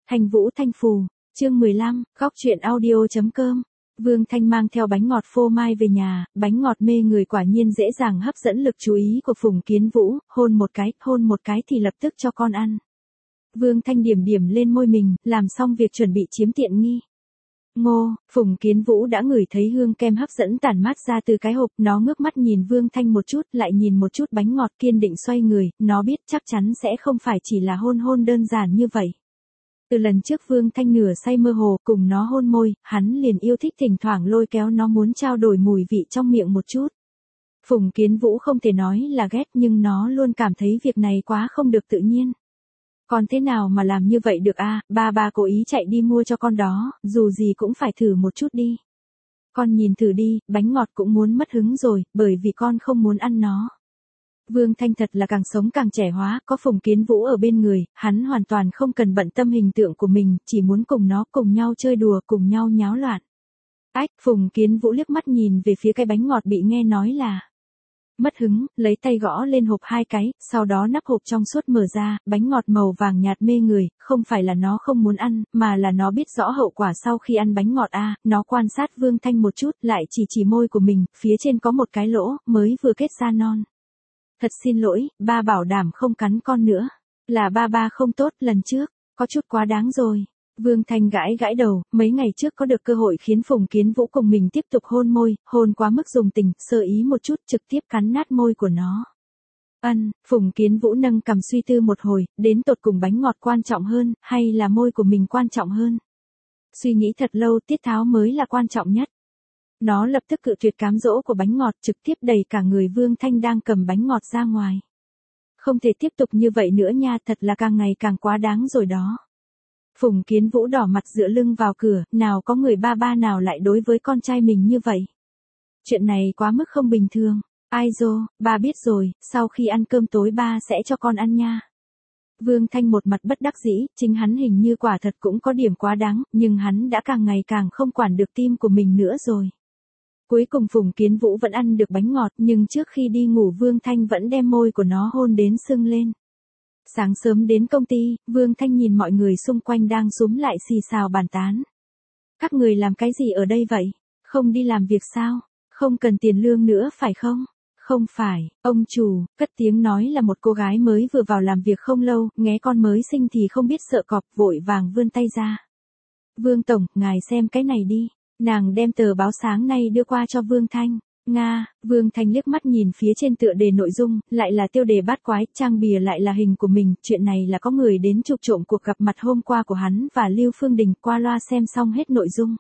Thanh Vũ Thanh Phù, chương 15, góc truyện audio.com. Vương Thanh mang theo bánh ngọt phô mai về nhà, bánh ngọt mê người quả nhiên dễ dàng hấp dẫn lực chú ý của Phùng Kiến Vũ, hôn một cái thì lập tức cho con ăn. Vương Thanh điểm điểm lên môi mình, làm xong việc chuẩn bị chiếm tiện nghi. Ngô, Phùng Kiến Vũ đã ngửi thấy hương kem hấp dẫn tản mát ra từ cái hộp, nó ngước mắt nhìn Vương Thanh một chút, lại nhìn một chút bánh ngọt kiên định xoay người, nó biết chắc chắn sẽ không phải chỉ là hôn đơn giản như vậy. Từ lần trước Vương Thanh nửa say mơ hồ cùng nó hôn môi, hắn liền yêu thích thỉnh thoảng lôi kéo nó muốn trao đổi mùi vị trong miệng một chút. Phùng Kiến Vũ không thể nói là ghét nhưng nó luôn cảm thấy việc này quá không được tự nhiên. Còn thế nào mà làm như vậy được a? Ba cố ý chạy đi mua cho con đó, dù gì cũng phải thử một chút đi. Con nhìn thử đi, bánh ngọt cũng muốn mất hứng rồi, bởi vì con không muốn ăn nó. Vương Thanh thật là càng sống càng trẻ hóa, có Phùng Kiến Vũ ở bên người, hắn hoàn toàn không cần bận tâm hình tượng của mình, chỉ muốn cùng nó cùng nhau chơi đùa, cùng nhau nháo loạn. Ách, Phùng Kiến Vũ liếc mắt nhìn về phía cái bánh ngọt bị nghe nói là mất hứng, lấy tay gõ lên hộp 2 cái, sau đó nắp hộp trong suốt mở ra, bánh ngọt màu vàng nhạt mê người, không phải là nó không muốn ăn, mà là nó biết rõ hậu quả sau khi ăn bánh ngọt a. Nó quan sát Vương Thanh một chút, lại chỉ môi của mình, phía trên có một cái lỗ, mới vừa kết ra non. Thật xin lỗi, ba bảo đảm không cắn con nữa. Là ba không tốt, lần trước, có chút quá đáng rồi. Vương Thanh gãi đầu, mấy ngày trước có được cơ hội khiến Phùng Kiến Vũ cùng mình tiếp tục hôn môi, hôn quá mức dùng tình, sơ ý một chút trực tiếp cắn nát môi của nó. Phùng Kiến Vũ nâng cằm suy tư một hồi, đến tột cùng bánh ngọt quan trọng hơn, hay là môi của mình quan trọng hơn. Suy nghĩ thật lâu, tiết tháo mới là quan trọng nhất. Nó lập tức cự tuyệt cám dỗ của bánh ngọt, trực tiếp đẩy cả người Vương Thanh đang cầm bánh ngọt ra ngoài. Không thể tiếp tục như vậy nữa nha, thật là càng ngày càng quá đáng rồi đó. Phùng Kiến Vũ đỏ mặt dựa lưng vào cửa, nào có người ba nào lại đối với con trai mình như vậy. Chuyện này quá mức không bình thường. Ai dô, ba biết rồi, sau khi ăn cơm tối ba sẽ cho con ăn nha. Vương Thanh một mặt bất đắc dĩ, chính hắn hình như quả thật cũng có điểm quá đáng, nhưng hắn đã càng ngày càng không quản được tim của mình nữa rồi. Cuối cùng Phùng Kiến Vũ vẫn ăn được bánh ngọt, nhưng trước khi đi ngủ Vương Thanh vẫn đem môi của nó hôn đến sưng lên. Sáng sớm đến công ty, Vương Thanh nhìn mọi người xung quanh đang xúm lại xì xào bàn tán. Các người làm cái gì ở đây vậy? Không đi làm việc sao? Không cần tiền lương nữa phải không? Không phải, ông chủ, cất tiếng nói là một cô gái mới vừa vào làm việc không lâu, nghe con mới sinh thì không biết sợ cọp, vội vàng vươn tay ra. Vương Tổng, ngài xem cái này đi. Nàng đem tờ báo sáng nay đưa qua cho Vương Thanh. Nga, Vương Thanh liếc mắt nhìn phía trên tựa đề nội dung, lại là tiêu đề bát quái, trang bìa lại là hình của mình, chuyện này là có người đến chụp trộm cuộc gặp mặt hôm qua của hắn và Lưu Phương Đình, qua loa xem xong hết nội dung.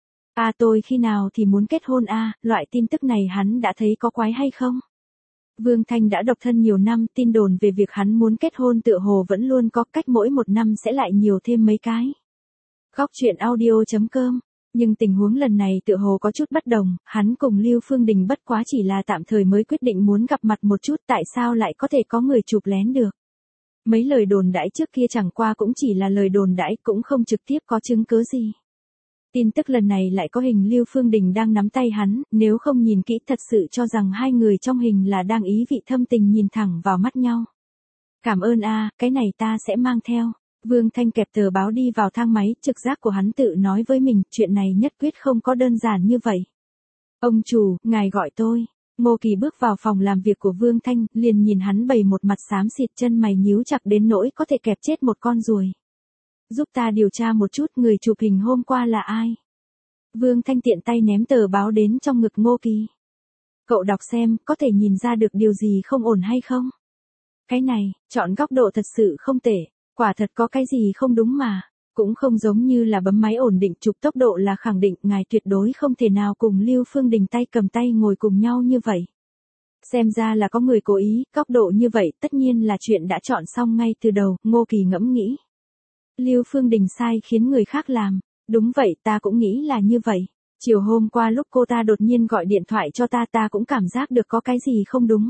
Tôi khi nào thì muốn kết hôn loại tin tức này hắn đã thấy có quái hay không? Vương Thanh đã độc thân nhiều năm, tin đồn về việc hắn muốn kết hôn tựa hồ vẫn luôn có, cách mỗi một năm sẽ lại nhiều thêm mấy cái. Góc truyện audio.com. Nhưng tình huống lần này tựa hồ có chút bất đồng, hắn cùng Lưu Phương Đình bất quá chỉ là tạm thời mới quyết định muốn gặp mặt một chút, tại sao lại có thể có người chụp lén được. Mấy lời đồn đãi trước kia chẳng qua cũng chỉ là lời đồn đãi, cũng không trực tiếp có chứng cứ gì. Tin tức lần này lại có hình Lưu Phương Đình đang nắm tay hắn, nếu không nhìn kỹ thật sự cho rằng hai người trong hình là đang ý vị thâm tình nhìn thẳng vào mắt nhau. Cảm ơn cái này ta sẽ mang theo. Vương Thanh kẹp tờ báo đi vào thang máy, trực giác của hắn tự nói với mình, chuyện này nhất quyết không có đơn giản như vậy. Ông chủ, ngài gọi tôi. Ngô Kỳ bước vào phòng làm việc của Vương Thanh, liền nhìn hắn bày một mặt xám xịt, chân mày nhíu chặt đến nỗi có thể kẹp chết một con ruồi. Giúp ta điều tra một chút người chụp hình hôm qua là ai. Vương Thanh tiện tay ném tờ báo đến trong ngực Ngô Kỳ. Cậu đọc xem, có thể nhìn ra được điều gì không ổn hay không? Cái này, chọn góc độ thật sự không tệ. Quả thật có cái gì không đúng mà, cũng không giống như là bấm máy ổn định chụp tốc độ là khẳng định ngài tuyệt đối không thể nào cùng Lưu Phương Đình tay cầm tay ngồi cùng nhau như vậy. Xem ra là có người cố ý, góc độ như vậy tất nhiên là chuyện đã chọn xong ngay từ đầu, Ngô Kỳ ngẫm nghĩ. Lưu Phương Đình sai khiến người khác làm, đúng vậy ta cũng nghĩ là như vậy. Chiều hôm qua lúc cô ta đột nhiên gọi điện thoại cho ta cũng cảm giác được có cái gì không đúng.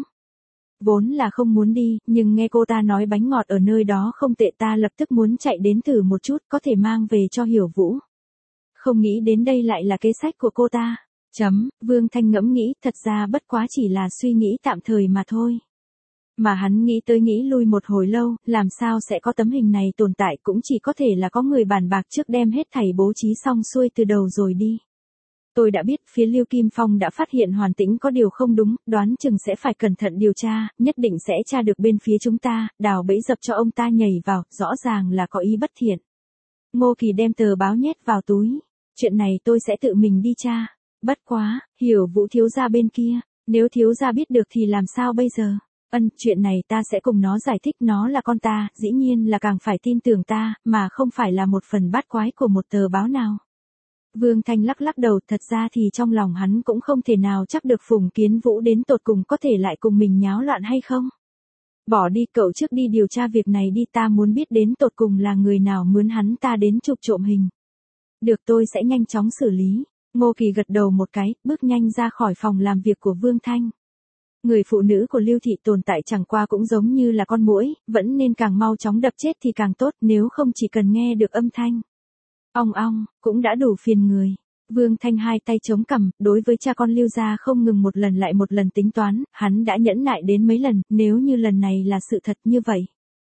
Vốn là không muốn đi, nhưng nghe cô ta nói bánh ngọt ở nơi đó không tệ ta lập tức muốn chạy đến thử một chút có thể mang về cho Hiểu Vũ. Không nghĩ đến đây lại là kế sách của cô ta. Vương Thanh ngẫm nghĩ thật ra bất quá chỉ là suy nghĩ tạm thời mà thôi. Mà hắn nghĩ tới nghĩ lui một hồi lâu, làm sao sẽ có tấm hình này tồn tại, cũng chỉ có thể là có người bàn bạc trước đem hết thảy bố trí xong xuôi từ đầu rồi đi. Tôi đã biết phía Lưu Kim Phong đã phát hiện Hoàn Tĩnh có điều không đúng, đoán chừng sẽ phải cẩn thận điều tra, nhất định sẽ tra được bên phía chúng ta, đào bẫy dập cho ông ta nhảy vào, rõ ràng là có ý bất thiện. Ngô Kỳ đem tờ báo nhét vào túi. Chuyện này tôi sẽ tự mình đi tra. Bất quá, Hiểu Vũ thiếu gia bên kia, nếu thiếu gia biết được thì làm sao bây giờ? Chuyện này ta sẽ cùng nó giải thích, nó là con ta, dĩ nhiên là càng phải tin tưởng ta, mà không phải là một phần bát quái của một tờ báo nào. Vương Thanh lắc lắc đầu, thật ra thì trong lòng hắn cũng không thể nào chắc được Phùng Kiến Vũ đến tột cùng có thể lại cùng mình nháo loạn hay không. Bỏ đi, cậu trước đi điều tra việc này đi, ta muốn biết đến tột cùng là người nào mướn hắn ta đến chụp trộm hình. Được, tôi sẽ nhanh chóng xử lý. Ngô Kỳ gật đầu một cái, bước nhanh ra khỏi phòng làm việc của Vương Thanh. Người phụ nữ của Lưu Thị tồn tại chẳng qua cũng giống như là con muỗi, vẫn nên càng mau chóng đập chết thì càng tốt, nếu không chỉ cần nghe được âm thanh ong ong, cũng đã đủ phiền người. Vương Thanh hai tay chống cằm, đối với cha con Lưu gia không ngừng một lần lại một lần tính toán, hắn đã nhẫn nại đến mấy lần, nếu như lần này là sự thật như vậy.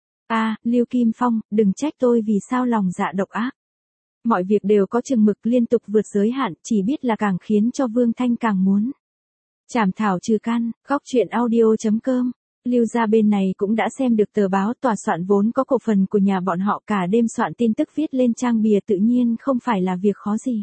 Lưu Kim Phong, đừng trách tôi vì sao lòng dạ độc ác. Mọi việc đều có chừng mực, liên tục vượt giới hạn, chỉ biết là càng khiến cho Vương Thanh càng muốn chảm thảo trừ căn. Góc truyện audio.com. Lưu gia bên này cũng đã xem được tờ báo, tòa soạn vốn có cổ phần của nhà bọn họ, cả đêm soạn tin tức viết lên trang bìa tự nhiên không phải là việc khó gì.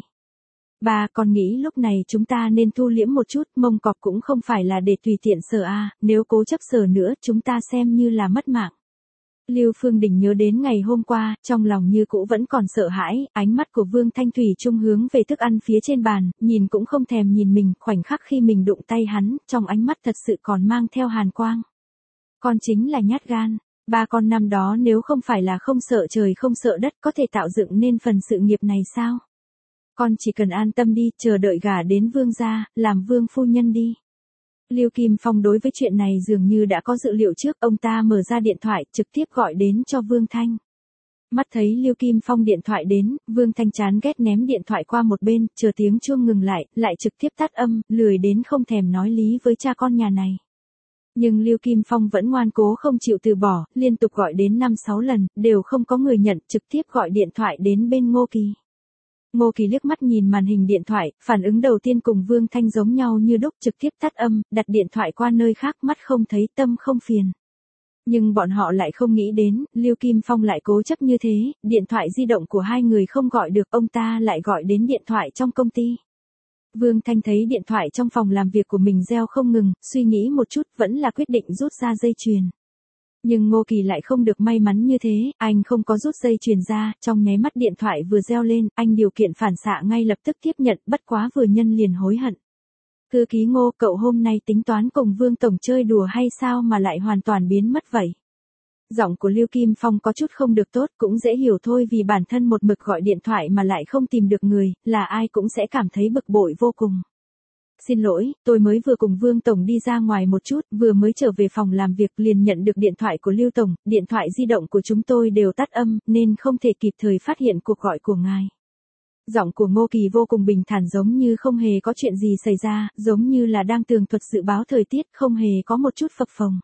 Bà còn nghĩ lúc này chúng ta nên thu liễm một chút, mông cọp cũng không phải là để tùy tiện sờ nếu cố chấp sờ nữa chúng ta xem như là mất mạng. Lưu Phương Đình nhớ đến ngày hôm qua, trong lòng như cũ vẫn còn sợ hãi, ánh mắt của Vương Thanh thủy chung hướng về thức ăn phía trên bàn, nhìn cũng không thèm nhìn mình, khoảnh khắc khi mình đụng tay hắn, trong ánh mắt thật sự còn mang theo hàn quang. Con chính là nhát gan, ba con năm đó nếu không phải là không sợ trời không sợ đất có thể tạo dựng nên phần sự nghiệp này sao? Con chỉ cần an tâm đi, chờ đợi gả đến Vương gia, làm Vương phu nhân đi. Lưu Kim Phong đối với chuyện này dường như đã có dự liệu trước, ông ta mở ra điện thoại, trực tiếp gọi đến cho Vương Thanh. Mắt thấy Lưu Kim Phong điện thoại đến, Vương Thanh chán ghét ném điện thoại qua một bên, chờ tiếng chuông ngừng lại trực tiếp tắt âm, lười đến không thèm nói lý với cha con nhà này. Nhưng Lưu Kim Phong vẫn ngoan cố không chịu từ bỏ, liên tục gọi đến 5-6 lần, đều không có người nhận, trực tiếp gọi điện thoại đến bên Ngô Kỳ. Ngô Kỳ liếc mắt nhìn màn hình điện thoại, phản ứng đầu tiên cùng Vương Thanh giống nhau như đúc, trực tiếp tắt âm, đặt điện thoại qua nơi khác, mắt không thấy tâm không phiền. Nhưng bọn họ lại không nghĩ đến, Lưu Kim Phong lại cố chấp như thế, điện thoại di động của hai người không gọi được, ông ta lại gọi đến điện thoại trong công ty. Vương Thanh thấy điện thoại trong phòng làm việc của mình reo không ngừng, suy nghĩ một chút vẫn là quyết định rút ra dây chuyền. Nhưng Ngô Kỳ lại không được may mắn như thế, anh không có rút dây chuyền ra, trong nháy mắt điện thoại vừa reo lên, anh điều kiện phản xạ ngay lập tức tiếp nhận, bất quá vừa nhân liền hối hận. Thư ký Ngô, cậu hôm nay tính toán cùng Vương Tổng chơi đùa hay sao mà lại hoàn toàn biến mất vậy? Giọng của Lưu Kim Phong có chút không được tốt, cũng dễ hiểu thôi, vì bản thân một mực gọi điện thoại mà lại không tìm được người, là ai cũng sẽ cảm thấy bực bội vô cùng. Xin lỗi, tôi mới vừa cùng Vương Tổng đi ra ngoài một chút, vừa mới trở về phòng làm việc liền nhận được điện thoại của Lưu Tổng, điện thoại di động của chúng tôi đều tắt âm, nên không thể kịp thời phát hiện cuộc gọi của ngài. Giọng của Ngô Kỳ vô cùng bình thản, giống như không hề có chuyện gì xảy ra, giống như là đang tường thuật dự báo thời tiết, không hề có một chút phập phồng.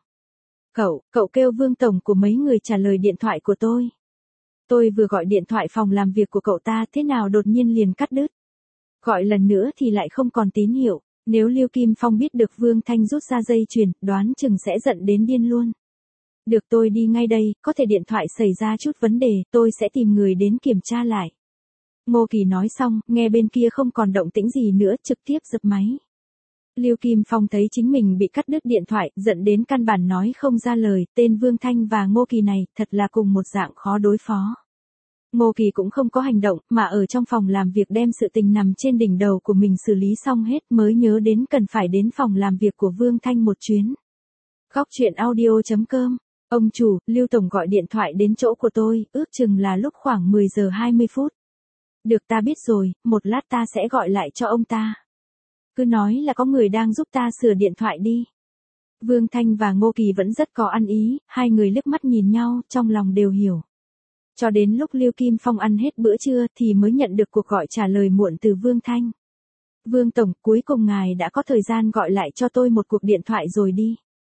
Cậu kêu Vương Tổng của mấy người trả lời điện thoại của tôi. Tôi vừa gọi điện thoại phòng làm việc của cậu ta, thế nào đột nhiên liền cắt đứt. Gọi lần nữa thì lại không còn tín hiệu, nếu Lưu Kim Phong biết được Vương Thanh rút ra dây chuyền, đoán chừng sẽ giận đến điên luôn. Được, tôi đi ngay đây, có thể điện thoại xảy ra chút vấn đề, tôi sẽ tìm người đến kiểm tra lại. Ngô Kỳ nói xong, nghe bên kia không còn động tĩnh gì nữa, trực tiếp dập máy. Lưu Kim Phong thấy chính mình bị cắt đứt điện thoại, giận đến căn bản nói không ra lời, tên Vương Thanh và Ngô Kỳ này, thật là cùng một dạng khó đối phó. Ngô Kỳ cũng không có hành động, mà ở trong phòng làm việc đem sự tình nằm trên đỉnh đầu của mình xử lý xong hết, mới nhớ đến cần phải đến phòng làm việc của Vương Thanh một chuyến. Góc truyện audio.com. Ông chủ, Lưu Tổng gọi điện thoại đến chỗ của tôi, ước chừng là lúc khoảng 10 giờ 20 phút. Được, ta biết rồi, một lát ta sẽ gọi lại cho ông ta. Cứ nói là có người đang giúp ta sửa điện thoại đi. Vương Thanh và Ngô Kỳ vẫn rất có ăn ý, hai người liếc mắt nhìn nhau, trong lòng đều hiểu. Cho đến lúc Lưu Kim Phong ăn hết bữa trưa thì mới nhận được cuộc gọi trả lời muộn từ Vương Thanh. Vương Tổng, cuối cùng ngài đã có thời gian gọi lại cho tôi một cuộc điện thoại rồi đi.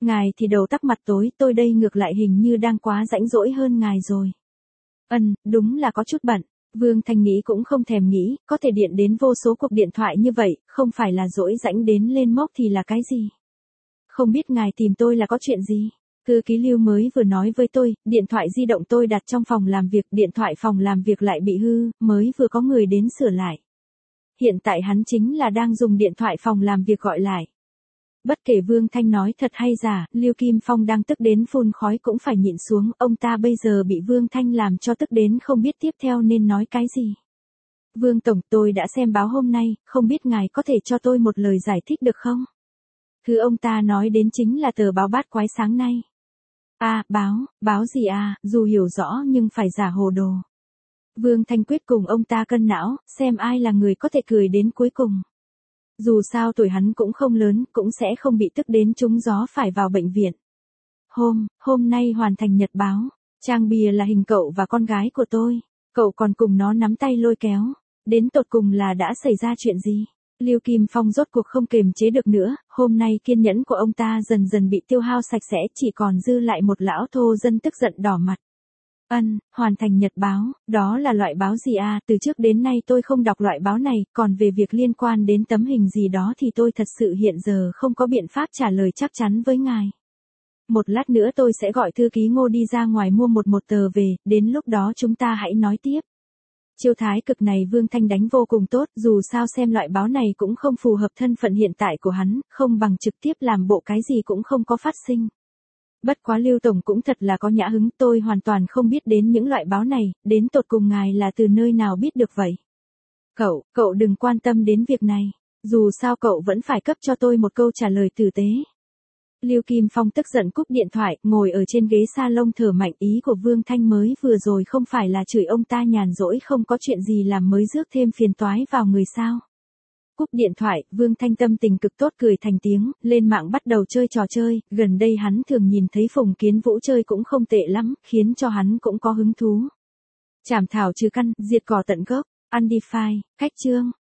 Ngài thì đầu tắt mặt tối, tôi đây ngược lại hình như đang quá rãnh rỗi hơn ngài rồi. Đúng là có chút bận. Vương Thanh nghĩ cũng không thèm nghĩ, có thể điện đến vô số cuộc điện thoại như vậy, không phải là rỗi rãnh đến lên mốc thì là cái gì? Không biết ngài tìm tôi là có chuyện gì? Thư ký Lưu mới vừa nói với tôi, điện thoại di động tôi đặt trong phòng làm việc, điện thoại phòng làm việc lại bị hư, mới vừa có người đến sửa lại. Hiện tại hắn chính là đang dùng điện thoại phòng làm việc gọi lại. Bất kể Vương Thanh nói thật hay giả, Lưu Kim Phong đang tức đến phun khói cũng phải nhịn xuống, ông ta bây giờ bị Vương Thanh làm cho tức đến không biết tiếp theo nên nói cái gì. Vương Tổng, tôi đã xem báo hôm nay, không biết ngài có thể cho tôi một lời giải thích được không? Thứ ông ta nói đến chính là tờ báo Bát Quái sáng nay. Báo gì dù hiểu rõ nhưng phải giả hồ đồ. Vương Thanh quyết cùng ông ta cân não, xem ai là người có thể cười đến cuối cùng. Dù sao tuổi hắn cũng không lớn, cũng sẽ không bị tức đến trúng gió phải vào bệnh viện. Hôm nay hoàn thành nhật báo, trang bìa là hình cậu và con gái của tôi. Cậu còn cùng nó nắm tay lôi kéo. Đến tột cùng là đã xảy ra chuyện gì? Lưu Kim Phong rốt cuộc không kềm chế được nữa, hôm nay kiên nhẫn của ông ta dần dần bị tiêu hao sạch sẽ, chỉ còn dư lại một lão thô dân tức giận đỏ mặt. Hoàn thành nhật báo, đó là loại báo gì từ trước đến nay tôi không đọc loại báo này, còn về việc liên quan đến tấm hình gì đó thì tôi thật sự hiện giờ không có biện pháp trả lời chắc chắn với ngài. Một lát nữa tôi sẽ gọi thư ký Ngô đi ra ngoài mua một tờ về, đến lúc đó chúng ta hãy nói tiếp. Chiêu thái cực này Vương Thanh đánh vô cùng tốt, dù sao xem loại báo này cũng không phù hợp thân phận hiện tại của hắn, không bằng trực tiếp làm bộ cái gì cũng không có phát sinh. Bất quá Lưu Tổng cũng thật là có nhã hứng, tôi hoàn toàn không biết đến những loại báo này, đến tột cùng ngài là từ nơi nào biết được vậy? Cậu đừng quan tâm đến việc này, dù sao cậu vẫn phải cấp cho tôi một câu trả lời tử tế. Lưu Kim Phong tức giận cúp điện thoại, ngồi ở trên ghế salon thở mạnh, ý của Vương Thanh mới vừa rồi không phải là chửi ông ta nhàn rỗi không có chuyện gì làm mới rước thêm phiền toái vào người sao. Cúp điện thoại, Vương Thanh tâm tình cực tốt cười thành tiếng, lên mạng bắt đầu chơi trò chơi, gần đây hắn thường nhìn thấy Phùng Kiến Vũ chơi cũng không tệ lắm, khiến cho hắn cũng có hứng thú. Chảm thảo trừ căn, diệt cỏ tận gốc, Undefined, cách chương.